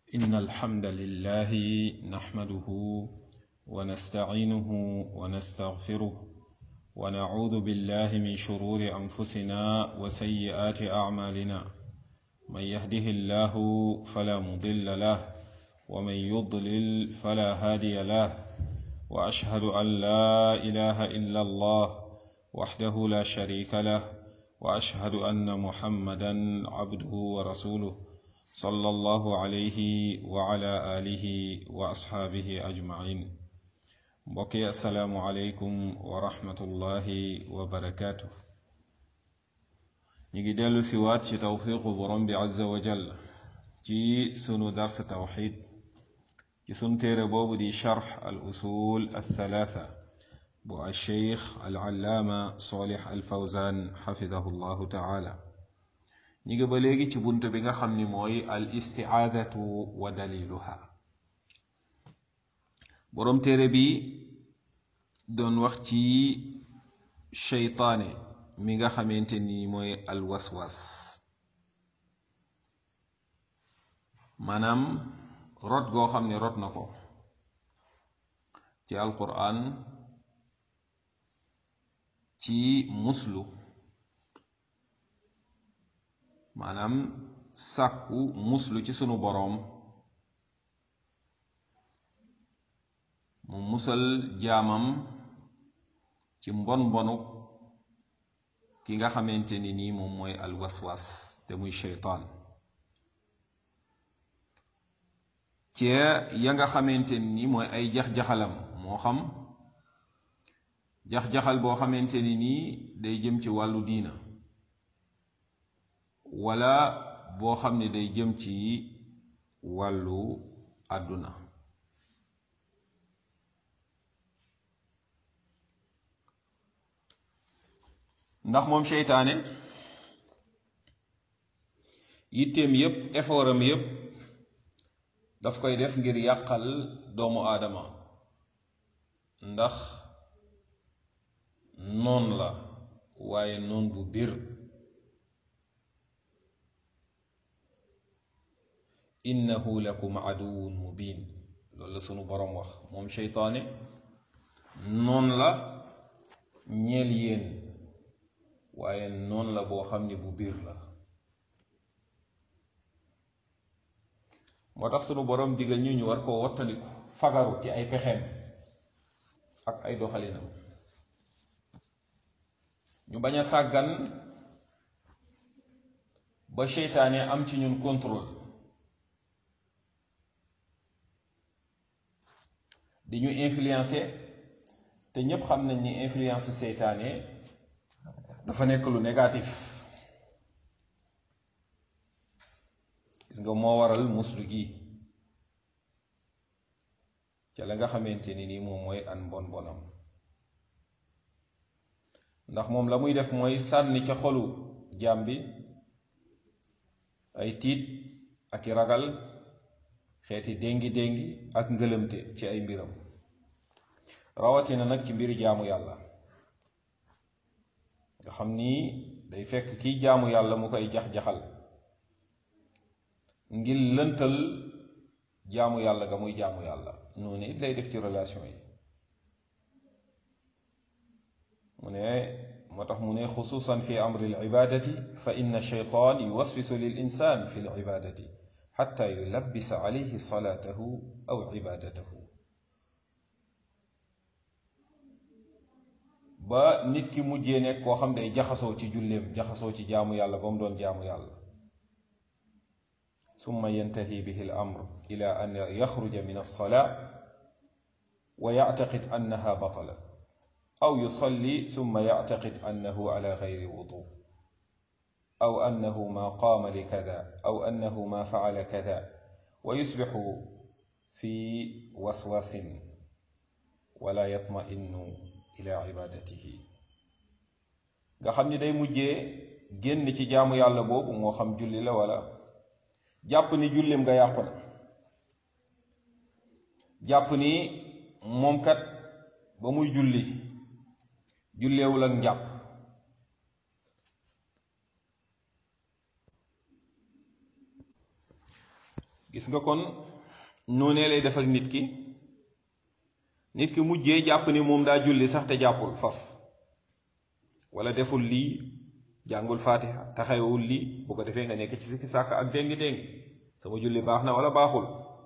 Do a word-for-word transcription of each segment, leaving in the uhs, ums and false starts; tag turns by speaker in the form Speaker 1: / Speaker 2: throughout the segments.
Speaker 1: إن الحمد لله نحمده ونستعينه ونستغفره ونعوذ بالله من شرور أنفسنا وسيئات أعمالنا من يهده الله فلا مضل له ومن يضلل فلا هادي له وأشهد أن لا إله إلا الله وحده لا شريك له وأشهد أن محمدا عبده ورسوله صلى الله عليه وعلى آله وأصحابه أجمعين بقي السلام عليكم ورحمة الله وبركاته نيجي ديلو سيوات شي توفيق برم عز وجل ci sunu dars tawxid ci sunu téere boobu di charx al usul althalatha bu alcheikh alallaama solix alfawzan xafidahu llahu taala ñi ngi ba léegi ci bunt bi nga xam ni mooy al istiaadatu wa daliluha boroom téere bi doon wax ci cheytaane mi nga xamante ni mooy al waswas maanaam rot goo xam ne rot na ko ci alquran ci muslu maanaam sàkku muslu ci sunu boroom mu musal jaamam ci mbon mbonuk ki nga xamante ni nii moom mooy alwaswas te muy sheytaan ci ya nga xamante ni mooy ay jax-jaxalam moo xam jax-jaxal boo xamante ni nii day jëm ci wàllu diina wala boo xam ne day jëm ci wàllu àdduna ndax moom seytaane yitteem yépp effortam yépp daf koy def ngir yàqal doomu aadama ndax noon la waaye noon bu biir innahu lakum aduwwun mubin loolu la sunu boroom wax moom seytaane noon la ñeel yéen waaye noon la boo xam ne bu biir la moo tax sunu boroom digal ñu ñu war koo wattandiku fagaru ci ay pexeem ak ay doxalinam ñu bañ a sàggan ba seytaane am ci ñun contrôle di ñu influencer te ñépp xam nañ ni influence seytaane dafa nekk lu négatif gis nga moo waral muslu gi ca la nga xamante ni nii moom mooy an bon bonam ndax moom la muy def mooy sànni ca xolu jaam bi ay tiit ak i ragal xeeti déngi déngi ak ngëlëmte ci ay mbiram rawatina nag ci mbiri jaamu yàlla nga xam ni day fekk kiy jaamu yàlla mu koy jax-jaxal ngir lëntal jaamu yàlla ga muy jaamu yàlla noonu it lay def ci relation yi mu ne moo tax mu ne xususan fi amri al ibadati fa inna shaytan yuwaswisu lil insan fi al ibadati xatta yulabbisa alayhi salaatahu aw ibadatahu ba nit ki mujjee nekk koo xam day jaxasoo ci julleem jaxasoo ci jaamu yàlla ba mu doon jaamu yàlla summa yantahi bihi al amr ila an yaxruja min alsalaa wa yactaqid annaha batala aw yusalli summa yactaqid annahu ala gayri wudu aw annahu ma qaama li kada aw annahu ma facala kada wa yusbixu fi waswasin wala yatma'innu ila ibadatihi nga xam ni day mujjee génn ci jaamu yàlla boobu moo xam julli la wala jàpp ni jullim nga yàqu na jàpp ni moom kat ba muy julli julleewul ak njàpp gis nga kon noonee lay def ak nit ki nit ki mujjee jàpp ni moom daa julli sax te jàppul faf wala deful lii jàngul fatiha taxawul lii bu ko defee nga nekk ci sikki sàkk ak déngi déngi sama julli baax na wala baaxul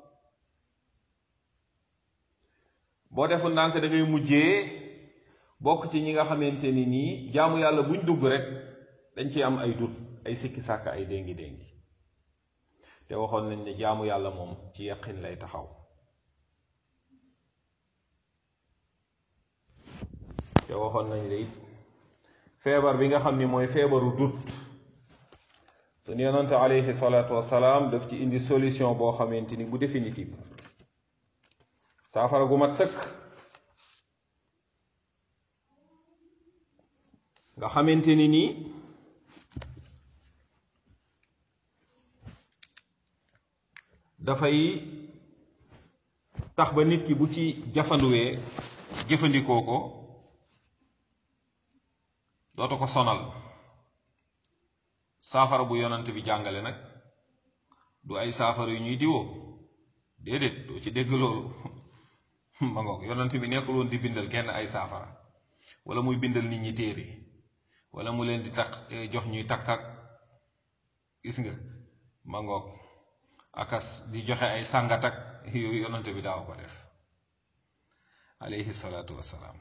Speaker 1: boo deful ndànk da ngay mujjee bokk ci ñi nga xamante ni nii jaamu yàlla buñ dugg rek dañ ci am ay dut ay sikki sàkk ay déngi déngi te waxoon nañ ne jaamu yàlla moom ci yaqin lay taxaw te waxoon nañ la it feebar bi nga xam ni mooy feebaru dut suñu yonante alayhi salaatu wasalaam daf ci indi solution boo xamante ni bu définitive saafara gu mat sëkk nga xamante ni nii dafay tax ba nit ki bu ci jafanduwee jëfandikoo ko dootu ko sonal saafara bu yonante bi jàngale nag du ay saafara yu ñuy diwoo déedéet doo ci dégg loolu ma ngoog yonante bi nekkul woon di bindal kenn ay saafara wala muy bindal nit ñi téere wala mu leen di takk jox ñuy takk ak gis nga ma ngoog akas di joxe ay sàngat ak yooyu yonante bi daaw ko def alayhi salaatu wassalaam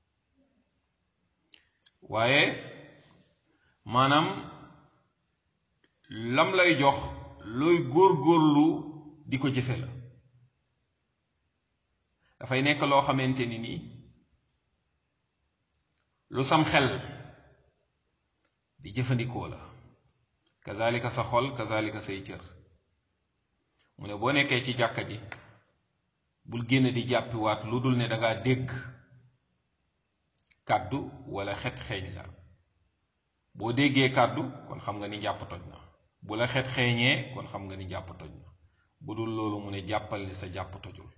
Speaker 1: waaye maanaam lam lay jox looy góorgóorlu di ko jëfe la dafay nekk loo xamante ni nii lu sam xel di jëfandikoo la kazalika sa xol kazalika say cër mu ne boo nekkee ci jàkka ji bul génn di jàppiwaat lu dul ne dangaa dégg kàddu wala xet xeeñ la boo déggee kàddu kon xam nga ni jàpp toj na bu la xet xeeñee kon xam nga ni jàpp toj na bu dul loolu mu ne jàppal ni sa jàpp tojul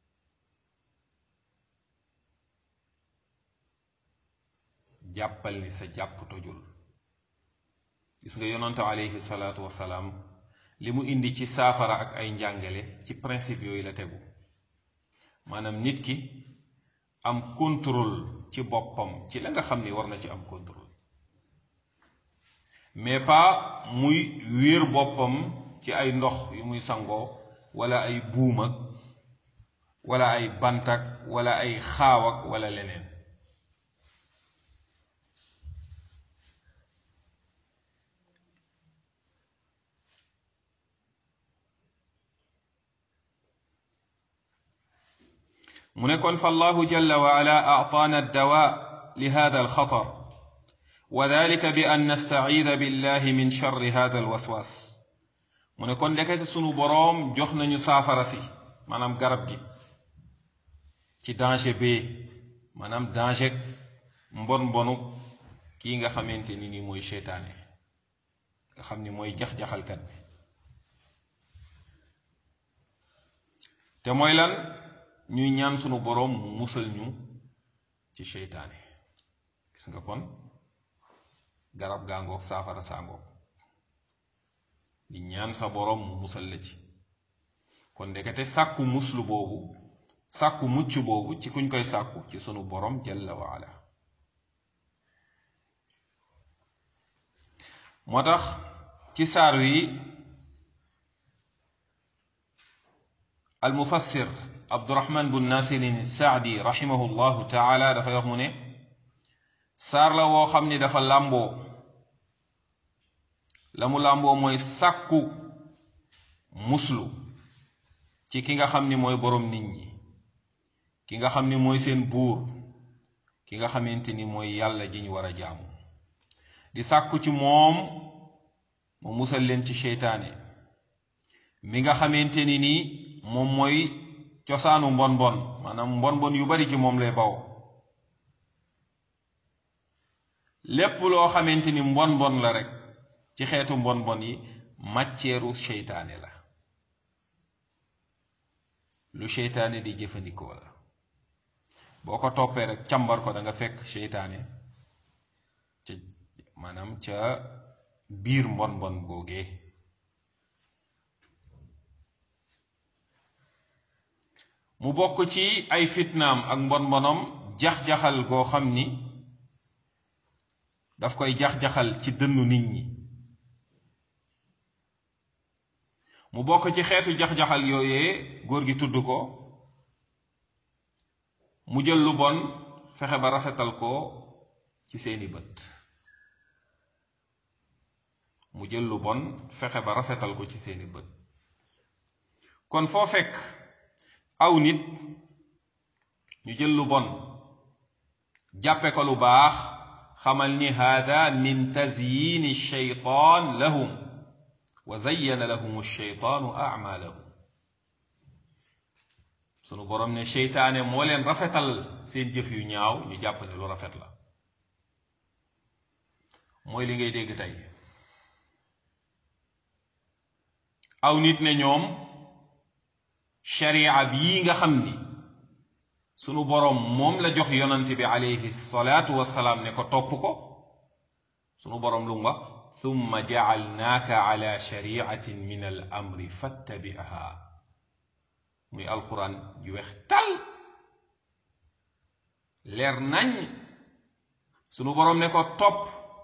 Speaker 1: jàppal ni sa jàpp tojul gis nga yonante alayhi salaatu wasalaam li mu indi ci saafara ak ay njàngale ci principe yooyu la tegu maanaam nit ki am contrôle ci boppam ci la nga xam ni war na ci am contrôle mais pas muy wéer boppam ci ay ndox yu muy sangoo wala ay buumag wala ay bantak wala ay xaawak wala leneen mu ne kon fallahu jalla wa ala a'taana ad-dawa li hadha al-khatar wa dhalika bi an nasta'idha billahi min sharri hadha al-waswas mu ne kon ndekete sunu boroom jox nañu saafara si maanaam garab gi ci danger bee maanaam danger mbon mbonu kii nga xamante ni ni mooy seytaane nga xam ni mooy jax-jaxalkat bi te mooy lan ñuy ñaan sunu boroom mu musal ñu ci seytaane gis nga kon garab gaa ngoog saafara saa ngoog di ñaan sa boroom mu musal la ci kon ndekete sàkku muslu boobu sàkku mucc boobu ci kuñ koy sàkku ci sunu boroom jalla wa ala moo tax ci saar wi al mufassir Abdurahman bun Nasirin Saadi rahimahullahu taala dafay wax mu ne saar la woo xam ni dafa làmboo la mu làmboo mooy sàkku muslu ci ki nga xam ni mooy boroom nit ñi ki nga xam ni mooy seen buur ki nga xamante ni mooy yàlla ji ñu war a jaamu di sàkku ci moom mu musal leen ci seytaane mi nga xamante ni nii moom mooy cosaanu mbon mbon maanaam mbon mbon yu bari ci moom lay baw lépp loo xamante ni mbon mbon la rek ci xeetu mbon mbon yi màcceeru seytaane la lu seytaane di jëfandikoo la boo ko toppee rek càmbar ko da nga fekk seytaane ca maanaam ca biir mbon mbon googee mu bokk ci ay fitnaam ak mbon mbonom jax-jaxal goo xam ni daf koy jax-jaxal ci dënnu nit ñi. mu bokk ci xeetu jax-jaxal yooyee góor gi tudd ko mu jël lu bon fexe ba rafetal ko ci seeni bët mu jël lu bon fexe ba rafetal ko ci seeni bët kon foo fekk aw nit ñu jël lu bon jàppe ko lu baax xamal ni hada min tazyini shaytaan lahum wa zayyana lahum shaytaanu a'maalahum sunu borom ne seytaane moo leen rafetal seen jëf yu ñaaw ñu jàpp ne lu rafet la mooy li ngay dégg tey aw nit ne ñoom sharia bii nga xam ni sunu borom moom la jox yonante bi alayhi salaatu wassalaam ne ko topp ko sunu borom lu mu wax thumma ja'alnaaka ala shari'atin min al amri fattabi'ha muy alquran ju weex tal leer nañ sunu borom ne ko topp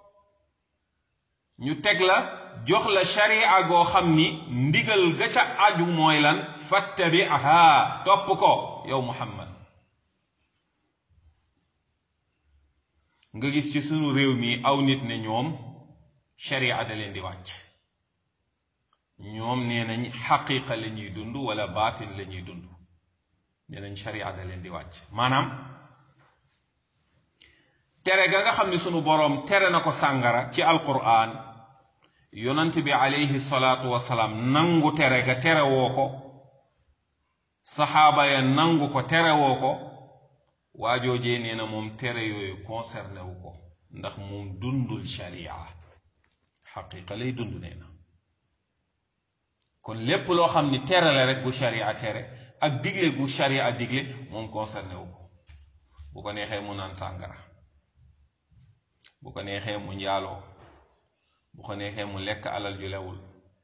Speaker 1: ñu teg la jox la sharia goo xam ni ndigal ga ca aju mooy lan fattabi'ha topp ko yow Muhammad nga gis ci sunu réew mi aw nit ne ñoom sharia da leen di wàcc ñoom nee nañ xaqiqa la ñuy dund wala baatin la ñuy dund nee nañ sharia da leen di wàcc maanaam tere ga nga xam ne sunu boroom tere na ko sàngara ci alquran yonant bi alayhi salaatu wasalaam nangu tere ga tere woo ko saxaaba ya nangu ko tere woo ko waajoojee nee na moom tere yooyu concerné wu ko ndax moom dundul sharia xaqiqa lay dund nee na kon lépp loo xam ni tere la rek bu sharia tere ak digle gu sharia digle moom concerné wu ko bu ko neexee mu naan sàngara bu ko neexee mu njaaloo bu ko neexee mu lekk alal ju lewul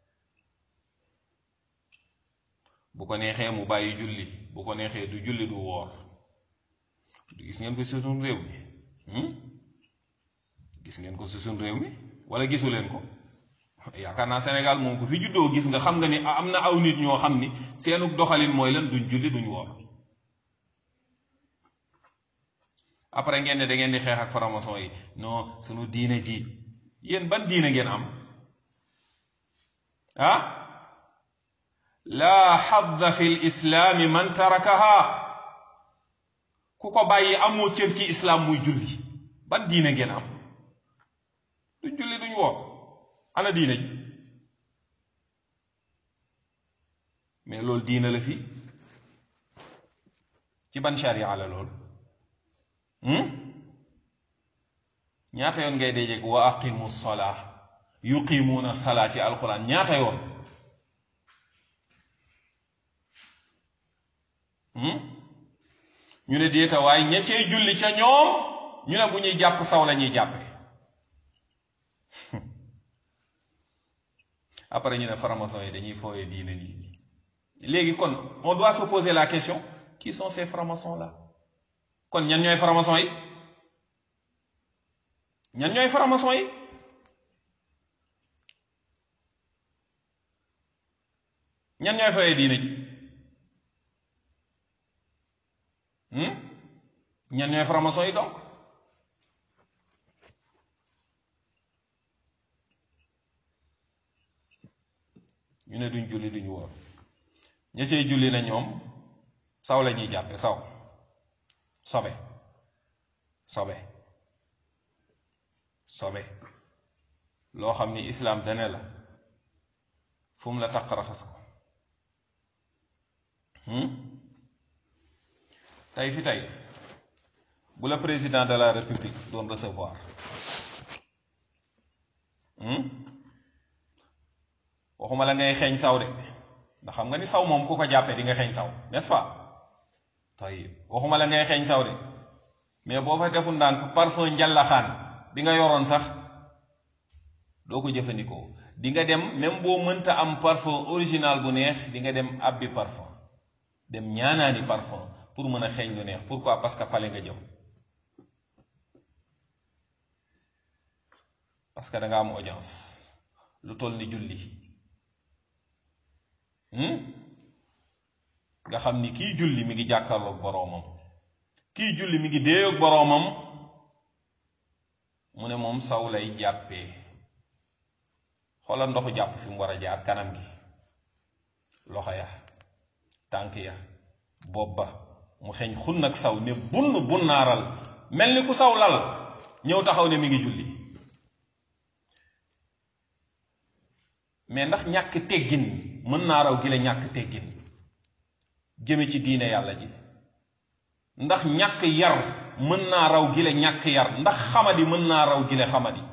Speaker 1: bu ko neexee mu bàyyi julli bu ko neexee du julli du woor du gis ngeen ko ci suñu réew mi gis ngeen ko ci suñu réew mi wala gisu leen ko yaakaar naa Sénégal moom ko fi juddoo gis nga xam nga ni am na aw nit ñoo xam ni seenu doxalin mooy lan duñ julli duñ woor après ngeen ne da ngeen di xeex ak franc-maçon yi non sunu diine ji yéen ban diine ngeen am ah laa xadda fi l islaami man tarakaha ku ko bàyyi amoo cër ci islam muy julli ban diine ngeen am duñ julli duñ woor ana diine ji mais loolu diine la fi ci ban sharia la loolu ñaata yoon ngay déjeeg wa aqimu salaa yuqimuuna salaa ci alquran ñaata yoon ñu ne déeta waaye ña cey julli ca ñoom ñu ne bu ñuy jàpp saw la ñuy jàppe après ñu ne franc-maçon yi dañuy fooye diine nii léegi kon on doit se poser la question qui sont ces francs-maçons là kon ñan ñooy franc-maçon yi ñan ñooy franc-maçon yi ñan ñooy fooye diine ji ñan ñooy franc-maçon yi donc ñu ne duñ julli duñ woor ña cey julli na ñoom saw la ñuy jàppe saw sobe sobe sobe loo xam ni islaam dane la fu mu la taq raxas ko tey fi tey bu la président de la république doon recevoir waxuma la ngay xeeñ saw de ndax xam nga ni saw moom ku ko jàppee di nga xeeñ saw n'est-ce pas tey waxuma la ngay xeeñ saw de mais boo fa defu ndànk parfum njallaxaan bi nga yoroon sax doo ko jëfandikoo di nga dem même boo mënta am parfum original bu neex di nga dem abbi parfum dem ñaanaani parfum pour mën a xeeñ lu neex. Pourquoi? Parce que pale nga jëm, parce que da nga am audience lu toll ni julli. nga xam ni kii julli mi ngi jàkkaarloog boroomam, kii julli mi ngi déeyoog boroomam, mu ne moom saw lay jàppee. xoolal ndoxu jàpp fi mu war a jaar: kanam gi, loxo ya, tànk ya, bopp ba, mu xeeñ xun ak saw ne bunn bunnaaral mel ni ku saw lal ñëw taxaw ne mi ngi julli. mais ndax ñàkk teggin mën naa raw gi la ñàkk teggin jëme ci diine yàlla ji? ndax ñàkk yar mën naa raw gi la ñàkk yar? ndax xamadi mën naa raw gi la xamadi?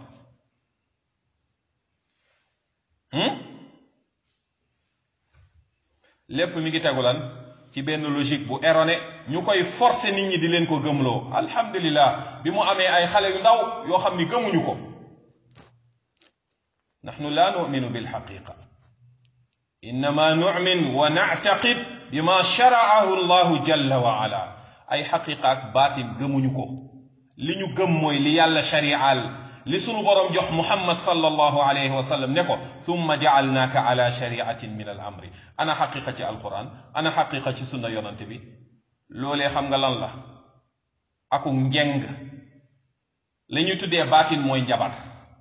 Speaker 1: lépp mi ngi tegu lan? ci benn logique bu erroné ñu koy forcer nit ñi di leen ko gëmloo. alhamdulillah bi mu amee ay xale yu ndaw yoo xam ni gëmuñu ko. nahnu la nu'minu bil haqiqa, innama nu'min wa na'taqid bima shara'ahu allahu jalla wa ala. ay xaqiqa ak baatin gëmuñu ko. li ñu gëm mooy li yàlla shari'al, li sunu borom jox muhammad sallallahu alayhi wa sallam ne ko thumma ja'alnaaka ala shari'atin min al amri. ana xaqiqa ci alquran, ana xaqiqa ci sunna yonante bi. loolee xam nga lan la? aku njeng. li ñu tuddee baatin mooy njabar,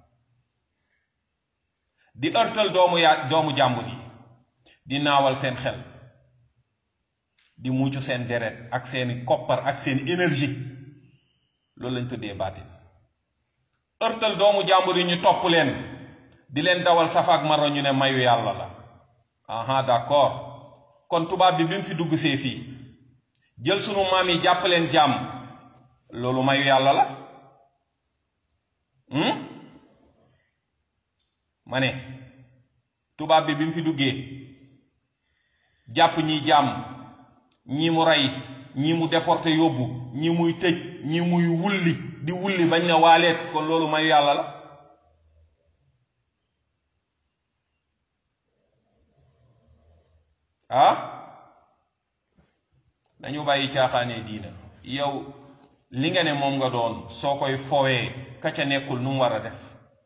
Speaker 1: di ërtal doomu yaa doomu jàmbur yi, di naawal seen xel, di muccu seen deret ak seeni koppar ak seen énergie. loolu lañ tuddee baatin. ërtal doomu jàmbur yi ñu topp leen, di leen dawal safaak maro ñu ne mayu yàlla la. aha d'accord. kon tubaab bi bi mu fi dugg see fii jël sunu maam yi jàpp leen jàmm, loolu mayu yàlla la. ma ne tubaab bi bi mu fi duggee jàpp ñi jàmm, ñi mu rey, ñi mu déporté yóbbu, ñi muy tëj, ñi muy wulli di wulli bañ na waaleet, kon loolu mayu yàlla la. ah dañu bàyyi caaxaanee diina. yow li nga ne moom nga doon soo koy fowee ka ca nekkul nu mu war a def.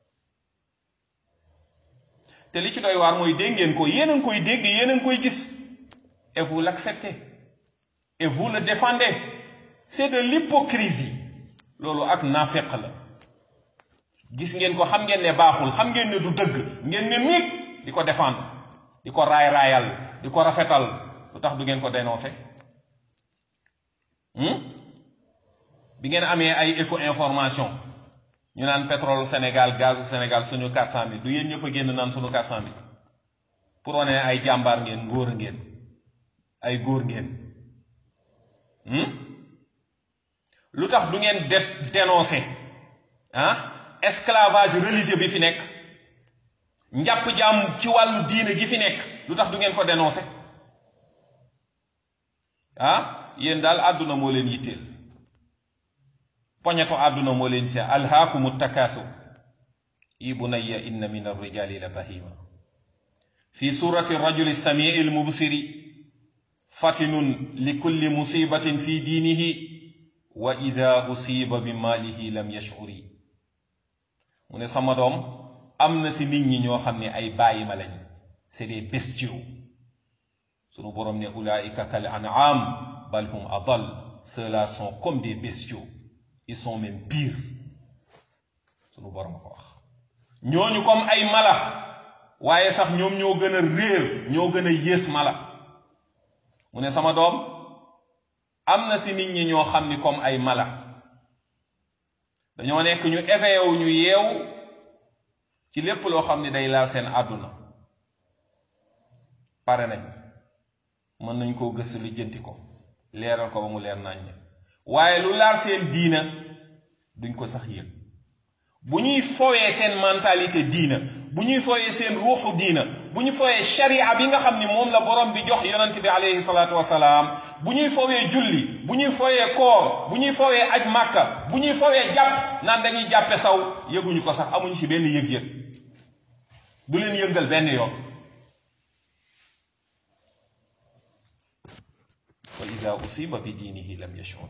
Speaker 1: te li ci doy waar mooy dégg ngeen ko, yéen a ngi koy dégg, yéen a ngi koy gis, et vous l'acceptez et vous le défendez. c'est de l'hypocrisie. loolu ak naafeq la. gis ngeen ko, xam ngeen ne baaxul, xam ngeen ne du dëgg, ngeen ne miig di ko défendre, di ko raay raayal, di ko rafetal. lu tax du ngeen ko dénoncer? bi ngeen amee ay éco information ñu naan pétrole Sénégal, gazu Sénégal, suñu quatre cent mille, du yéen ñëpp a génn naan suñu quatre cent mille pour wane ay jàmbaar ngeen, ngóor a ngeen, ay góor ngeen. lu tax du ngeen def dénoncer ah esclavage religieux bi fi nekk, njàpp jaam ci wàllu diine gi fi nekk? lu tax du ngeen ko dénoncer? ah yéen daal àdduna moo leen yitteel, poñeto àdduna moo leen ci alhaakumu takaasur. i bunayya inna min arrijali la bahima fi surati rajuli samii almubsiri fatinun li kulli musibatin fi diinihi wa ida usiba bi maalihi lam yashuri. mu ne sama doom, am na si nit ñi ñoo xam ne ay bàyyi ma lañ, c'est des bestiaux. sunu borom ne ulaika kal an'am bal hum adal. ceux-là sont comme des bestiaux, ils sont même pires. sunu borom ko wax. ñooñu comme ay mala, waaye sax ñoom ñoo gën a réer, ñoo gën a yées mala. mu ne sama doom, am na si nit ñi ñoo xam ni comme ay mala, dañoo nekk ñu éveillé wu, ñu yeewu ci lépp loo xam ni day laal seen àdduna. pare nañ, mën nañ koo gëstu lijjanti ko, leeral ko ba mu leer nañ. waaye lu laal seen diina duñ ko sax yëg. bu ñuy fowee seen mentalité diina, bu ñuy fowee seen ruuxu diina, bu ñu fowee sharia bi nga xam ni moom la borom bi jox yonent bi alayhi salaatu wasalaam, bu ñuy fowee julli, bu ñuy fowee koor, bu ñuy fowee aj màkka, bu ñuy fowee jàpp naan dañuy jàppe saw, yëguñu ko sax, amuñu ci benn yëg-yëg, du leen yëngal benn yoon. wa ida usiba bi diinihi lam yashur.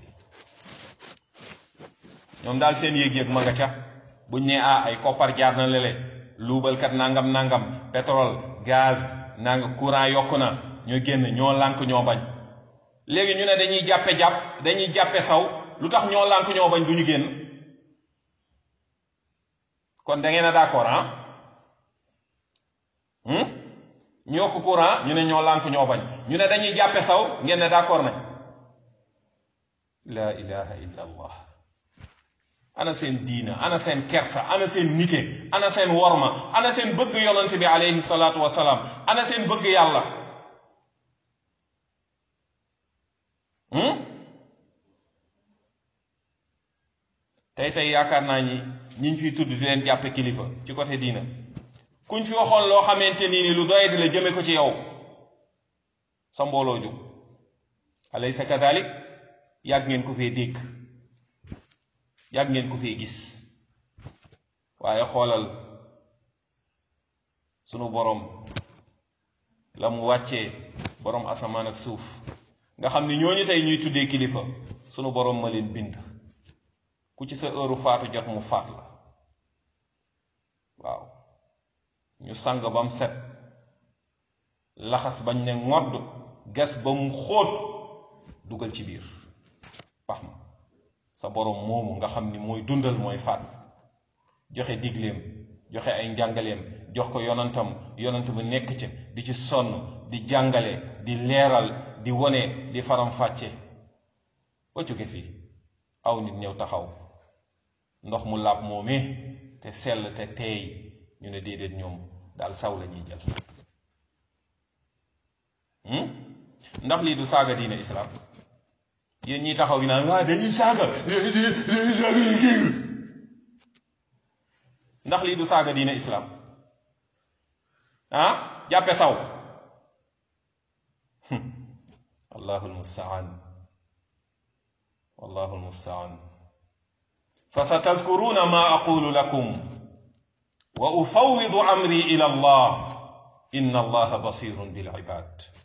Speaker 1: ñoom daal seen yëg-yëg ma nga ca buñ ne ah ay koppar jaar na lele luubalkat nangam nangam pétrole gaz nanga courant yokku na ñu génn ñoo lànk ñoo bañ. léegi ñu ne dañuy jàppe jàpp dañuy jàppe saw lu tax ñoo lànk ñoo bañ du ñu génn. kon da ngeen a d'accord ah ñu yokk courant ñu ne ñoo lànk ñoo bañ ñu ne dañuy jàppe saw ngeen ne d'accord nañ. la ilaha illa allah. ana seen diina ana seen kersa ana seen nite ana seen worma ana seen bëgg yonante bi alayhi salaatu wasalaam ana seen bëgg yàlla. tey tey yaakaar naa ñi ñiñ fiy tudd di leen jàppe kilifa ci côté diina kuñ fi waxoon loo xamante nii ni lu doye di la jëme ko ci yow sa mbooloo jóg. alaysa kadalik yàgg ngeen ko fee dégg yàgg ngeen ko fee gis waaye xoolal sunu boroom la mu wàccee boroom asamaan ak suuf nga xam ni ñooñu tey ñuy tuddee kilifa sunu boroom ma leen bind ku ci sa heure faatu jot mu faat la. waaw ñu sang ba mu set laxas bañ ne ngodd gas ba mu xóot dugal ci biir pax ma sa boroom moomu nga xam ni mooy dundal mooy faat joxe digleem joxe ay njàngaleem jox ko yonantam yonant bu nekk ca di ci sonn di jàngale di leeral di wone di faram fàcce ba jóge fii aw nit ñëw taxaw ndox mu laab moomee te sell te teey ñu ne déedéet ñoom daal saw la ñuy jël. ndax lii du saaga diine islam yéen ñi taxaw bi naan waa dañuy saaga dañuy saaga yu dégg ndax lii du saaga diine islam ah jàppe saw. wallahu almustaan wallahu almustaan fa satazkuruna ma aqulu lakum wa ufawwidu amri ila allah inna allaha basirun bil ibad.